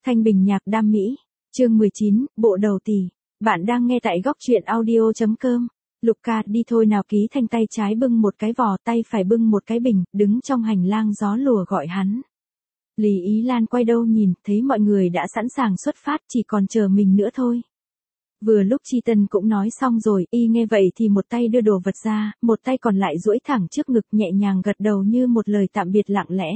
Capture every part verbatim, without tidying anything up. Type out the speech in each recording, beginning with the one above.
Thanh Bình nhạc đam mỹ, chương mười chín, bộ đầu tỷ. Bạn đang nghe tại góc truyện audio chấm com. Lục ca đi thôi nào. Ký Thanh tay trái bưng một cái vò, tay phải bưng một cái bình, đứng trong hành lang gió lùa gọi hắn. Lý Ý Lan quay đầu nhìn, thấy mọi người đã sẵn sàng xuất phát, chỉ còn chờ mình nữa thôi. Vừa lúc Chi Tân cũng nói xong rồi, y nghe vậy thì một tay đưa đồ vật ra, một tay còn lại duỗi thẳng trước ngực nhẹ nhàng gật đầu như một lời tạm biệt lặng lẽ.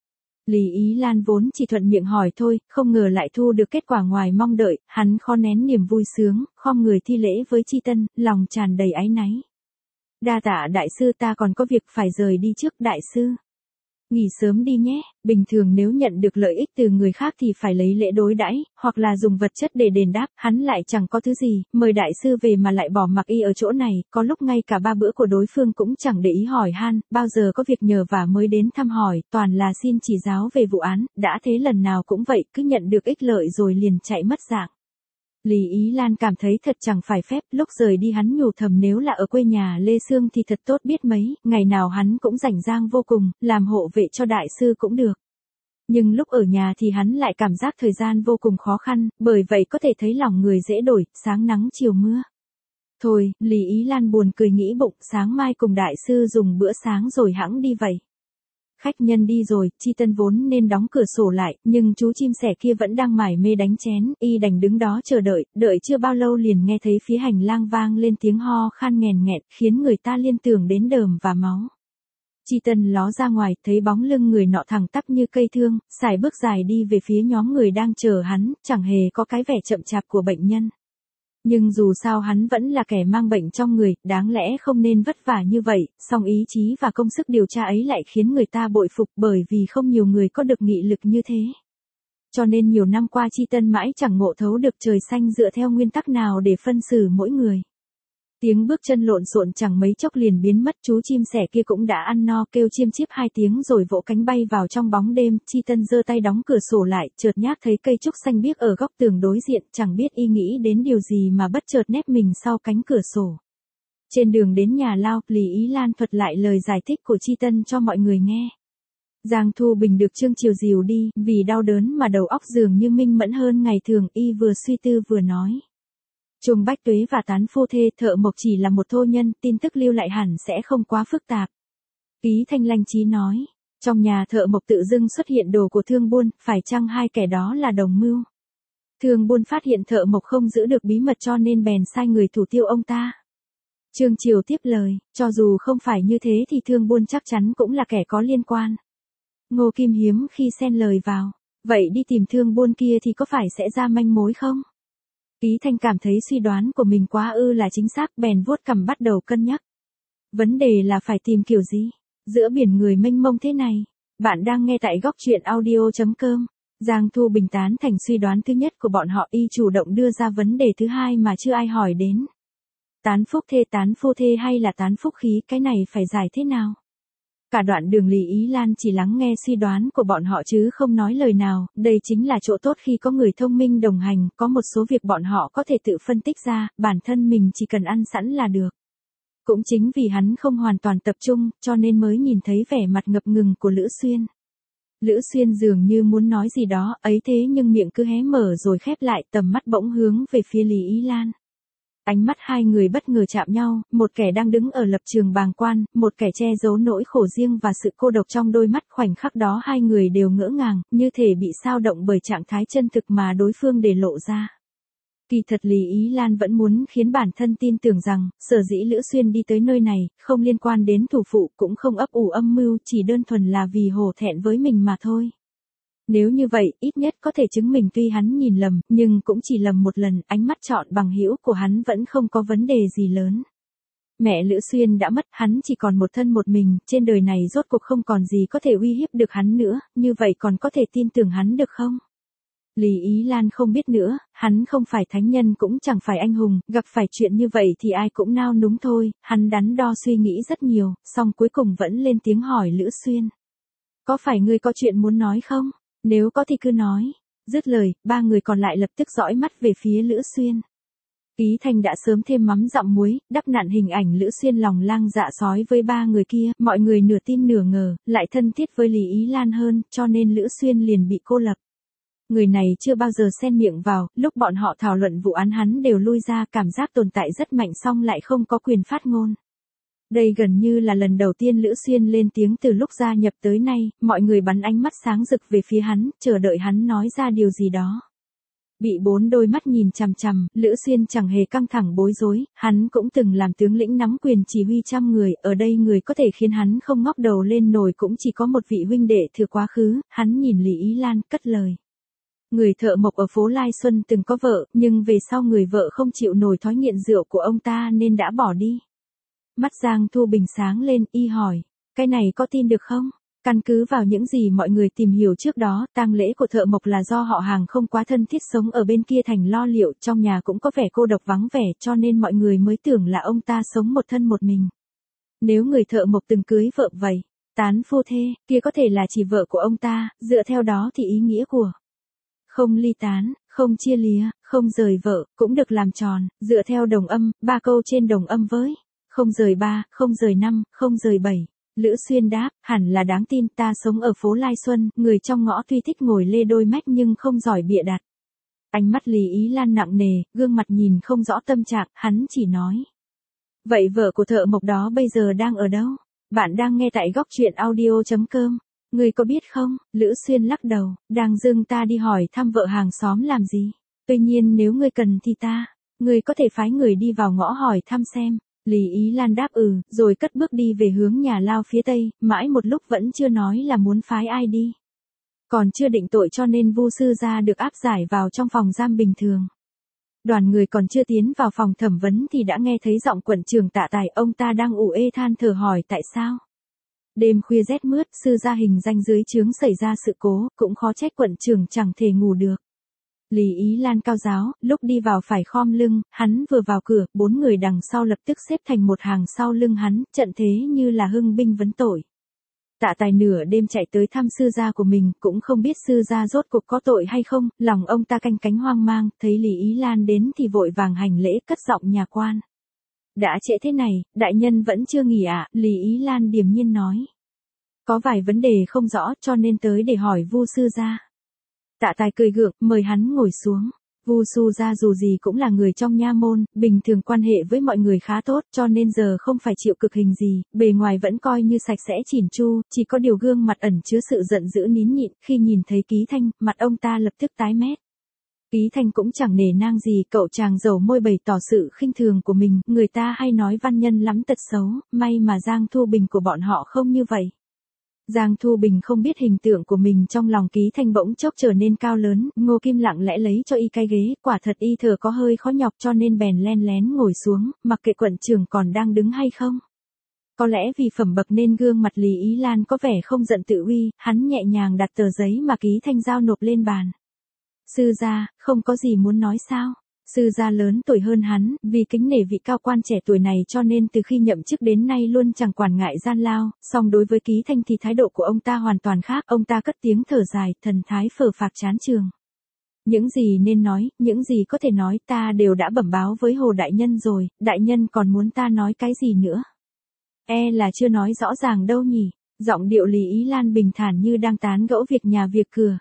Lý Ý Lan vốn chỉ thuận miệng hỏi thôi, không ngờ lại thu được kết quả ngoài mong đợi, hắn khó nén niềm vui sướng, khom người thi lễ với Chi Tân, lòng tràn đầy áy náy. Đa tạ đại sư, ta còn có việc phải rời đi trước đại sư. Nghỉ sớm đi nhé, bình thường nếu nhận được lợi ích từ người khác thì phải lấy lễ đối đãi, hoặc là dùng vật chất để đền đáp, hắn lại chẳng có thứ gì, mời đại sư về mà lại bỏ mặc y ở chỗ này, có lúc ngay cả ba bữa của đối phương cũng chẳng để ý hỏi han, bao giờ có việc nhờ vả mới đến thăm hỏi, toàn là xin chỉ giáo về vụ án, đã thế lần nào cũng vậy, cứ nhận được ích lợi rồi liền chạy mất dạng. Lý Ý Lan cảm thấy thật chẳng phải phép, lúc rời đi hắn nhủ thầm nếu là ở quê nhà Lê Sương thì thật tốt biết mấy, ngày nào hắn cũng rảnh rang vô cùng, làm hộ vệ cho đại sư cũng được. Nhưng lúc ở nhà thì hắn lại cảm giác thời gian vô cùng khó khăn, bởi vậy có thể thấy lòng người dễ đổi, sáng nắng chiều mưa. Thôi, Lý Ý Lan buồn cười nghĩ bụng, sáng mai cùng đại sư dùng bữa sáng rồi hẵng đi vậy. Khách nhân đi rồi, Chi Tân vốn nên đóng cửa sổ lại, nhưng chú chim sẻ kia vẫn đang mải mê đánh chén, y đành đứng đó chờ đợi, đợi chưa bao lâu liền nghe thấy phía hành lang vang lên tiếng ho khan nghèn nghẹn, khiến người ta liên tưởng đến đờm và máu. Chi Tân ló ra ngoài, thấy bóng lưng người nọ thẳng tắp như cây thương, sải bước dài đi về phía nhóm người đang chờ hắn, chẳng hề có cái vẻ chậm chạp của bệnh nhân. Nhưng dù sao hắn vẫn là kẻ mang bệnh trong người, đáng lẽ không nên vất vả như vậy, song ý chí và công sức điều tra ấy lại khiến người ta bội phục bởi vì không nhiều người có được nghị lực như thế. Cho nên nhiều năm qua Chi Tân mãi chẳng ngộ thấu được trời xanh dựa theo nguyên tắc nào để phân xử mỗi người. Tiếng bước chân lộn xộn chẳng mấy chốc liền biến mất, chú chim sẻ kia cũng đã ăn no kêu chiêm chiếp hai tiếng rồi vỗ cánh bay vào trong bóng đêm. Chi Tân giơ tay đóng cửa sổ lại, chợt nhác thấy cây trúc xanh biếc ở góc tường đối diện, chẳng biết y nghĩ đến điều gì mà bất chợt nép mình sau cánh cửa sổ. Trên đường đến nhà lao, Lý Ý Lan thuật lại lời giải thích của Chi Tân cho mọi người nghe. Giang Thu Bình được Trương Triều dìu đi, vì đau đớn mà đầu óc dường như minh mẫn hơn ngày thường, y vừa suy tư vừa nói. Trung Bách Tuế và Tán phu thê Thợ Mộc chỉ là một thô nhân, tin tức lưu lại hẳn sẽ không quá phức tạp. Ký Thanh lanh trí nói, trong nhà Thợ Mộc tự dưng xuất hiện đồ của Thương Buôn, phải chăng hai kẻ đó là đồng mưu? Thương Buôn phát hiện Thợ Mộc không giữ được bí mật cho nên bèn sai người thủ tiêu ông ta. Trương Triều tiếp lời, cho dù không phải như thế thì Thương Buôn chắc chắn cũng là kẻ có liên quan. Ngô Kim hiếm khi xen lời vào, vậy đi tìm Thương Buôn kia thì có phải sẽ ra manh mối không? Ký Thanh cảm thấy suy đoán của mình quá ư là chính xác, bèn vuốt cằm bắt đầu cân nhắc. Vấn đề là phải tìm kiểu gì? Giữa biển người mênh mông thế này. Bạn đang nghe tại góc truyện audio chấm com. Giang Thu Bình tán thành suy đoán thứ nhất của bọn họ, y chủ động đưa ra vấn đề thứ hai mà chưa ai hỏi đến. Tán phúc thê tán phu thê hay là tán phúc khí, cái này phải giải thế nào? Cả đoạn đường Lý Ý Lan chỉ lắng nghe suy đoán của bọn họ chứ không nói lời nào, đây chính là chỗ tốt khi có người thông minh đồng hành, có một số việc bọn họ có thể tự phân tích ra, bản thân mình chỉ cần ăn sẵn là được. Cũng chính vì hắn không hoàn toàn tập trung, cho nên mới nhìn thấy vẻ mặt ngập ngừng của Lữ Xuyên. Lữ Xuyên dường như muốn nói gì đó, ấy thế nhưng miệng cứ hé mở rồi khép lại, tầm mắt bỗng hướng về phía Lý Ý Lan. Ánh mắt hai người bất ngờ chạm nhau, một kẻ đang đứng ở lập trường bàng quan, một kẻ che giấu nỗi khổ riêng và sự cô độc trong đôi mắt. Khoảnh khắc đó hai người đều ngỡ ngàng, như thể bị xao động bởi trạng thái chân thực mà đối phương để lộ ra. Kỳ thật Lý Ý Lan vẫn muốn khiến bản thân tin tưởng rằng, sở dĩ Lữ Xuyên đi tới nơi này, không liên quan đến thủ phụ, cũng không ấp ủ âm mưu, chỉ đơn thuần là vì hổ thẹn với mình mà thôi. Nếu như vậy, ít nhất có thể chứng minh tuy hắn nhìn lầm, nhưng cũng chỉ lầm một lần, ánh mắt chọn bằng hữu của hắn vẫn không có vấn đề gì lớn. Mẹ Lữ Xuyên đã mất, hắn chỉ còn một thân một mình, trên đời này rốt cuộc không còn gì có thể uy hiếp được hắn nữa, như vậy còn có thể tin tưởng hắn được không? Lý Ý Lan không biết nữa, hắn không phải thánh nhân cũng chẳng phải anh hùng, gặp phải chuyện như vậy thì ai cũng nao núng thôi, hắn đắn đo suy nghĩ rất nhiều, song cuối cùng vẫn lên tiếng hỏi Lữ Xuyên. Có phải ngươi có chuyện muốn nói không? Nếu có thì cứ nói. Dứt lời, ba người còn lại lập tức dõi mắt về phía Lữ Xuyên. Ký Thanh đã sớm thêm mắm dặm muối, đắp nặn hình ảnh Lữ Xuyên lòng lang dạ sói với ba người kia, mọi người nửa tin nửa ngờ, lại thân thiết với Lý Ý Lan hơn, cho nên Lữ Xuyên liền bị cô lập. Người này chưa bao giờ xen miệng vào, lúc bọn họ thảo luận vụ án hắn đều lui ra, cảm giác tồn tại rất mạnh song lại không có quyền phát ngôn. Đây gần như là lần đầu tiên Lữ Xuyên lên tiếng từ lúc gia nhập tới nay, mọi người bắn ánh mắt sáng rực về phía hắn, chờ đợi hắn nói ra điều gì đó. Bị bốn đôi mắt nhìn chằm chằm, Lữ Xuyên chẳng hề căng thẳng bối rối, hắn cũng từng làm tướng lĩnh nắm quyền chỉ huy trăm người, ở đây người có thể khiến hắn không ngóc đầu lên nổi cũng chỉ có một vị huynh đệ thừa quá khứ, hắn nhìn Lý Ý Lan cất lời. Người thợ mộc ở phố Lai Xuân từng có vợ, nhưng về sau người vợ không chịu nổi thói nghiện rượu của ông ta nên đã bỏ đi. Mắt Giang Thu Bình sáng lên, y hỏi, cái này có tin được không? Căn cứ vào những gì mọi người tìm hiểu trước đó, tang lễ của thợ mộc là do họ hàng không quá thân thiết sống ở bên kia thành lo liệu, trong nhà cũng có vẻ cô độc vắng vẻ cho nên mọi người mới tưởng là ông ta sống một thân một mình. Nếu người thợ mộc từng cưới vợ vậy, tán phu thê, kia có thể là chỉ vợ của ông ta, dựa theo đó thì ý nghĩa của không ly tán, không chia lìa, không rời vợ, cũng được làm tròn, dựa theo đồng âm, ba câu trên đồng âm với không rời ba, không rời năm, không rời bảy. Lữ Xuyên đáp, hẳn là đáng tin, ta sống ở phố Lai Xuân, người trong ngõ tuy thích ngồi lê đôi mách nhưng không giỏi bịa đặt. Ánh mắt Lý Ý Lan nặng nề, gương mặt nhìn không rõ tâm trạng, hắn chỉ nói. Vậy vợ của thợ mộc đó bây giờ đang ở đâu? Bạn đang nghe tại góc truyện audio chấm com. Người có biết không? Lữ Xuyên lắc đầu, đang dưng ta đi hỏi thăm vợ hàng xóm làm gì? Tuy nhiên nếu ngươi cần thì ta, ngươi có thể phái người đi vào ngõ hỏi thăm xem. Lý Ý Lan đáp ừ, rồi cất bước đi về hướng nhà lao phía tây, mãi một lúc vẫn chưa nói là muốn phái ai đi. Còn chưa định tội cho nên Vu sư gia được áp giải vào trong phòng giam bình thường. Đoàn người còn chưa tiến vào phòng thẩm vấn thì đã nghe thấy giọng quận trưởng Tạ Tài, ông ta đang ủ ê than thở hỏi tại sao. Đêm khuya rét mướt, sư gia hình danh dưới trướng xảy ra sự cố, cũng khó trách quận trưởng chẳng thể ngủ được. Lý Ý Lan cao giáo, lúc đi vào phải khom lưng, hắn vừa vào cửa, bốn người đằng sau lập tức xếp thành một hàng sau lưng hắn, trận thế như là hưng binh vấn tội. Tạ Tài nửa đêm chạy tới thăm sư gia của mình, cũng không biết sư gia rốt cuộc có tội hay không, lòng ông ta canh cánh hoang mang, thấy Lý Ý Lan đến thì vội vàng hành lễ cất giọng nhà quan. Đã trễ thế này, đại nhân vẫn chưa nghỉ ạ, à? Lý Ý Lan điềm nhiên nói. Có vài vấn đề không rõ cho nên tới để hỏi Vu sư gia. Tạ Tài cười gượng, mời hắn ngồi xuống. Vu sư gia dù gì cũng là người trong nha môn, bình thường quan hệ với mọi người khá tốt cho nên giờ không phải chịu cực hình gì, bề ngoài vẫn coi như sạch sẽ chỉn chu, chỉ có điều gương mặt ẩn chứa sự giận dữ nín nhịn, khi nhìn thấy Ký Thanh, mặt ông ta lập tức tái mét. Ký Thanh cũng chẳng nể nang gì, cậu chàng dầu môi bày tỏ sự khinh thường của mình, người ta hay nói văn nhân lắm tật xấu, may mà Giang Thu Bình của bọn họ không như vậy. Giang Thu Bình không biết hình tượng của mình trong lòng Ký Thanh bỗng chốc trở nên cao lớn, Ngô Kim lặng lẽ lấy cho y cái ghế, quả thật y thở có hơi khó nhọc cho nên bèn len lén ngồi xuống, mặc kệ quận trưởng còn đang đứng hay không. Có lẽ vì phẩm bậc nên gương mặt Lý Ý Lan có vẻ không giận tự uy, hắn nhẹ nhàng đặt tờ giấy mà Ký Thanh giao nộp lên bàn. Sư gia, không có gì muốn nói sao? Sư gia lớn tuổi hơn hắn, vì kính nể vị cao quan trẻ tuổi này cho nên từ khi nhậm chức đến nay luôn chẳng quản ngại gian lao, song đối với Ký Thanh thì thái độ của ông ta hoàn toàn khác, ông ta cất tiếng thở dài, thần thái phờ phạc chán trường. Những gì nên nói, những gì có thể nói ta đều đã bẩm báo với Hồ Đại Nhân rồi, Đại Nhân còn muốn ta nói cái gì nữa? E là chưa nói rõ ràng đâu nhỉ, giọng điệu Lý Ý Lan bình thản như đang tán gẫu việc nhà việc cửa.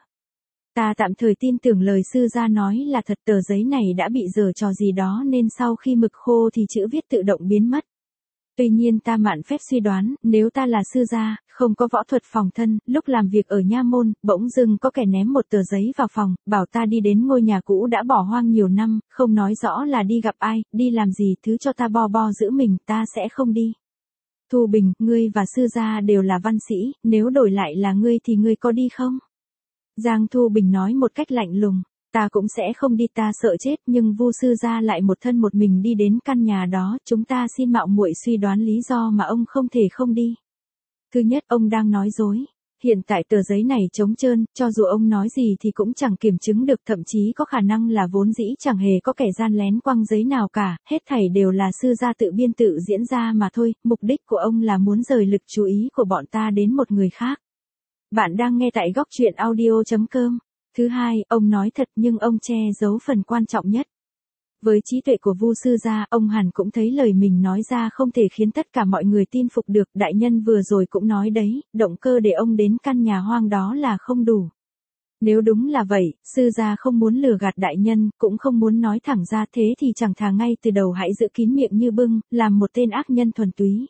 Ta tạm thời tin tưởng lời sư gia nói là thật, tờ giấy này đã bị giở trò gì đó nên sau khi mực khô thì chữ viết tự động biến mất. Tuy nhiên ta mạn phép suy đoán, nếu ta là sư gia, không có võ thuật phòng thân, lúc làm việc ở nha môn, bỗng dưng có kẻ ném một tờ giấy vào phòng, bảo ta đi đến ngôi nhà cũ đã bỏ hoang nhiều năm, không nói rõ là đi gặp ai, đi làm gì, thứ cho ta bo bo giữ mình, ta sẽ không đi. Thu Bình, ngươi và sư gia đều là văn sĩ, nếu đổi lại là ngươi thì ngươi có đi không? Giang Thu Bình nói một cách lạnh lùng, ta cũng sẽ không đi, ta sợ chết, nhưng Vu sư gia lại một thân một mình đi đến căn nhà đó, chúng ta xin mạo muội suy đoán lý do mà ông không thể không đi. Thứ nhất, ông đang nói dối. Hiện tại tờ giấy này trống trơn, cho dù ông nói gì thì cũng chẳng kiểm chứng được, thậm chí có khả năng là vốn dĩ chẳng hề có kẻ gian lén quăng giấy nào cả, hết thảy đều là sư gia tự biên tự diễn ra mà thôi, mục đích của ông là muốn rời lực chú ý của bọn ta đến một người khác. Bạn đang nghe tại góc truyện audio chấm com. Thứ hai, ông nói thật nhưng ông che giấu phần quan trọng nhất. Với trí tuệ của Vu sư gia, ông hẳn cũng thấy lời mình nói ra không thể khiến tất cả mọi người tin phục được, đại nhân vừa rồi cũng nói đấy, động cơ để ông đến căn nhà hoang đó là không đủ. Nếu đúng là vậy, sư gia không muốn lừa gạt đại nhân, cũng không muốn nói thẳng ra, thế thì chẳng thà ngay từ đầu hãy giữ kín miệng như bưng, làm một tên ác nhân thuần túy.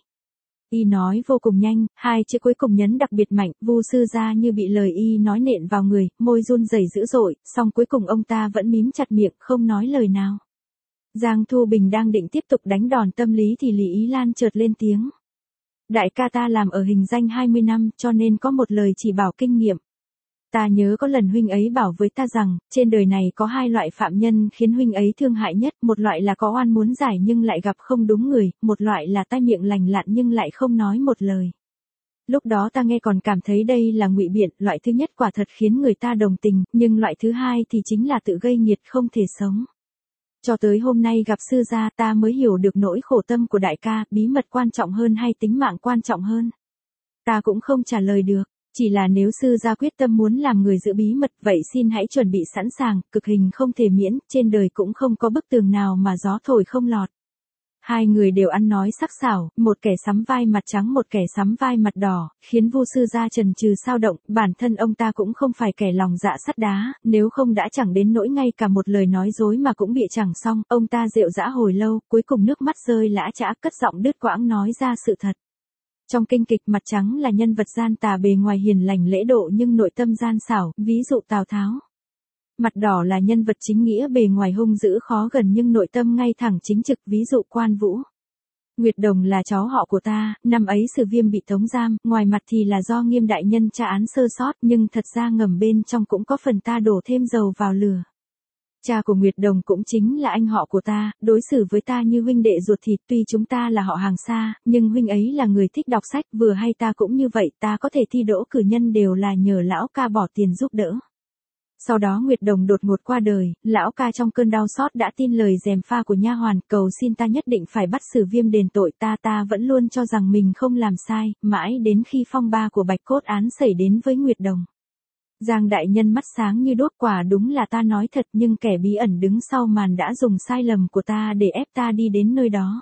Y nói vô cùng nhanh, hai chữ cuối cùng nhấn đặc biệt mạnh, Vu sư gia như bị lời y nói nện vào người, môi run rẩy dữ dội, song cuối cùng ông ta vẫn mím chặt miệng, không nói lời nào. Giang Thu Bình đang định tiếp tục đánh đòn tâm lý thì Lý Ý Lan chợt lên tiếng. Đại ca ta làm ở hình danh hai mươi năm, cho nên có một lời chỉ bảo kinh nghiệm. Ta nhớ có lần huynh ấy bảo với ta rằng, trên đời này có hai loại phạm nhân khiến huynh ấy thương hại nhất, một loại là có oan muốn giải nhưng lại gặp không đúng người, một loại là tai miệng lành lặn nhưng lại không nói một lời. Lúc đó ta nghe còn cảm thấy đây là ngụy biện, loại thứ nhất quả thật khiến người ta đồng tình, nhưng loại thứ hai thì chính là tự gây nghiệt không thể sống. Cho tới hôm nay gặp sư gia ta mới hiểu được nỗi khổ tâm của đại ca, bí mật quan trọng hơn hay tính mạng quan trọng hơn. Ta cũng không trả lời được. Chỉ là nếu sư gia quyết tâm muốn làm người giữ bí mật, vậy xin hãy chuẩn bị sẵn sàng, cực hình không thể miễn, trên đời cũng không có bức tường nào mà gió thổi không lọt. Hai người đều ăn nói sắc sảo, một kẻ sắm vai mặt trắng một kẻ sắm vai mặt đỏ, khiến Vu sư gia chần chừ sao động, bản thân ông ta cũng không phải kẻ lòng dạ sắt đá, nếu không đã chẳng đến nỗi ngay cả một lời nói dối mà cũng bị chẳng xong, ông ta rệu rã hồi lâu, cuối cùng nước mắt rơi lã chã cất giọng đứt quãng nói ra sự thật. Trong kinh kịch Mặt Trắng là nhân vật gian tà bề ngoài hiền lành lễ độ nhưng nội tâm gian xảo, ví dụ Tào Tháo. Mặt Đỏ là nhân vật chính nghĩa bề ngoài hung dữ khó gần nhưng nội tâm ngay thẳng chính trực, ví dụ Quan Vũ. Nguyệt Đồng là cháu họ của ta, năm ấy Sử Viêm bị tống giam, ngoài mặt thì là do Nghiêm đại nhân tra án sơ sót nhưng thật ra ngầm bên trong cũng có phần ta đổ thêm dầu vào lửa. Cha của Nguyệt Đồng cũng chính là anh họ của ta, đối xử với ta như huynh đệ ruột thịt, tuy chúng ta là họ hàng xa, nhưng huynh ấy là người thích đọc sách, vừa hay ta cũng như vậy, ta có thể thi đỗ cử nhân đều là nhờ lão ca bỏ tiền giúp đỡ. Sau đó Nguyệt Đồng đột ngột qua đời, lão ca trong cơn đau xót đã tin lời gièm pha của nha hoàn, cầu xin ta nhất định phải bắt Sử Viêm đền tội, ta ta vẫn luôn cho rằng mình không làm sai, mãi đến khi phong ba của Bạch Cốt án xảy đến với Nguyệt Đồng. Giang đại nhân mắt sáng như đốt, quả đúng là ta nói thật, nhưng kẻ bí ẩn đứng sau màn đã dùng sai lầm của ta để ép ta đi đến nơi đó.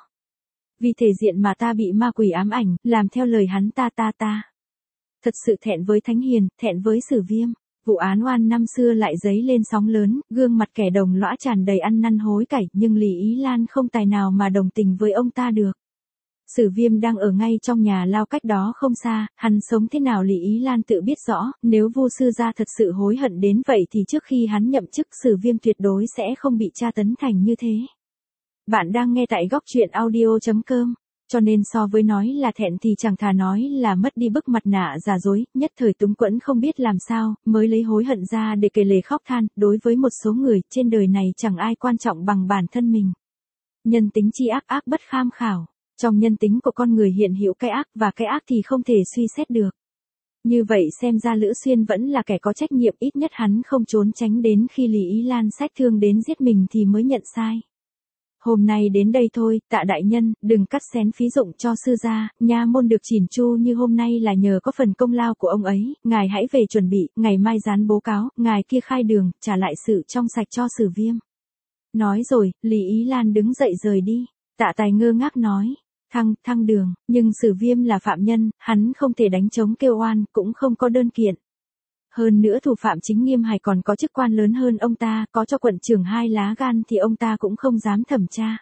Vì thể diện mà ta bị ma quỷ ám ảnh, làm theo lời hắn ta ta ta. Thật sự thẹn với Thánh Hiền, thẹn với Sử Viêm. Vụ án oan năm xưa lại dấy lên sóng lớn, gương mặt kẻ đồng lõa tràn đầy ăn năn hối cải, nhưng Lý Ý Lan không tài nào mà đồng tình với ông ta được. Sử Viêm đang ở ngay trong nhà lao cách đó không xa, hắn sống thế nào Lý Ý Lan tự biết rõ, nếu Vu sư gia thật sự hối hận đến vậy thì trước khi hắn nhậm chức Sử Viêm tuyệt đối sẽ không bị tra tấn thành như thế. Bạn đang nghe tại góc truyện audio chấm com, cho nên so với nói là thẹn thì chẳng thà nói là mất đi bức mặt nạ giả dối, nhất thời túng quẫn không biết làm sao, mới lấy hối hận ra để kể lể khóc than, đối với một số người, trên đời này chẳng ai quan trọng bằng bản thân mình. Nhân tính chi ác ác bất kham khảo. Trong nhân tính của con người hiện hữu cái ác và cái ác thì không thể suy xét được. Như vậy xem ra Lữ Xuyên vẫn là kẻ có trách nhiệm, ít nhất hắn không trốn tránh đến khi Lý Ý Lan sách thương đến giết mình thì mới nhận sai. Hôm nay đến đây thôi, Tạ đại nhân, đừng cắt xén phí dụng cho sư gia, nha môn được chỉn chu như hôm nay là nhờ có phần công lao của ông ấy, ngài hãy về chuẩn bị, ngày mai dán bố cáo, ngài kia khai đường, trả lại sự trong sạch cho Sử Viêm. Nói rồi, Lý Ý Lan đứng dậy rời đi, Tạ Tài ngơ ngác nói. Thăng, thăng đường, nhưng Sử Viêm là phạm nhân, hắn không thể đánh trống kêu oan, cũng không có đơn kiện. Hơn nữa thủ phạm chính Nghiêm Hải còn có chức quan lớn hơn ông ta, có cho quận trưởng hai lá gan thì ông ta cũng không dám thẩm tra.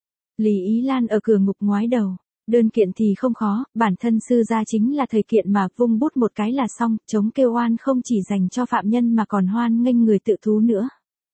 Lý Ý Lan ở cửa ngục ngoái đầu, đơn kiện thì không khó, bản thân sư gia chính là thời kiện mà vung bút một cái là xong, trống kêu oan không chỉ dành cho phạm nhân mà còn hoan nghênh người tự thú nữa.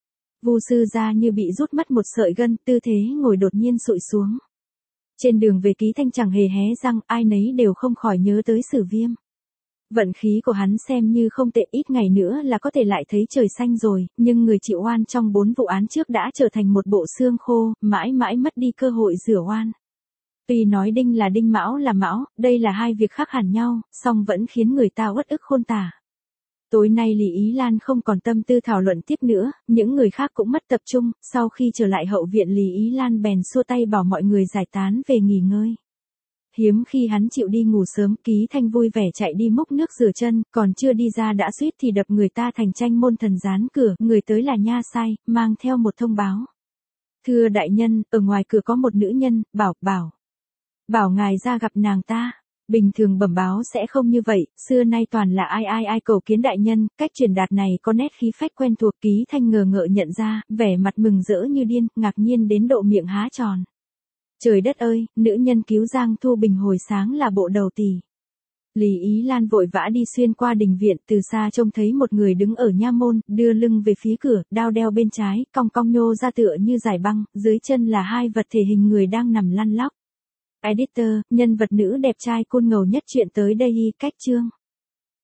Vu sư gia như bị rút mất một sợi gân, tư thế ngồi đột nhiên sụi xuống. Trên đường về Ký Thanh chẳng hề hé răng, ai nấy đều không khỏi nhớ tới Sử Viêm. Vận khí của hắn xem như không tệ, ít ngày nữa là có thể lại thấy trời xanh rồi, nhưng người chịu oan trong bốn vụ án trước đã trở thành một bộ xương khô, mãi mãi mất đi cơ hội rửa oan. Tuy nói Đinh là Đinh, Mão là Mão, đây là hai việc khác hẳn nhau, song vẫn khiến người ta uất ức khôn tả. Tối nay Lý Ý Lan không còn tâm tư thảo luận tiếp nữa, những người khác cũng mất tập trung, sau khi trở lại hậu viện Lý Ý Lan bèn xua tay bảo mọi người giải tán về nghỉ ngơi. Hiếm khi hắn chịu đi ngủ sớm, Ký Thanh vui vẻ chạy đi múc nước rửa chân, còn chưa đi ra đã suýt thì đập người ta thành tranh môn thần dán cửa, người tới là nha sai, mang theo một thông báo. Thưa đại nhân, ở ngoài cửa có một nữ nhân, bảo, bảo. Bảo ngài ra gặp nàng ta. Bình thường bẩm báo sẽ không như vậy, xưa nay toàn là ai ai ai cầu kiến đại nhân, cách truyền đạt này có nét khí phách quen thuộc. Ký Thanh ngờ ngợ nhận ra, vẻ mặt mừng rỡ như điên, ngạc nhiên đến độ miệng há tròn. Trời đất ơi, nữ nhân cứu Giang Thu Bình hồi sáng là bộ đầu tỷ. Lý Ý Lan vội vã đi xuyên qua đình viện, từ xa trông thấy một người đứng ở nha môn, đưa lưng về phía cửa, đao đeo bên trái, cong cong nhô ra tựa như giải băng, dưới chân là hai vật thể hình người đang nằm lăn lóc. Editor, nhân vật nữ đẹp trai côn ngầu nhất chuyện tới đây y cách chương.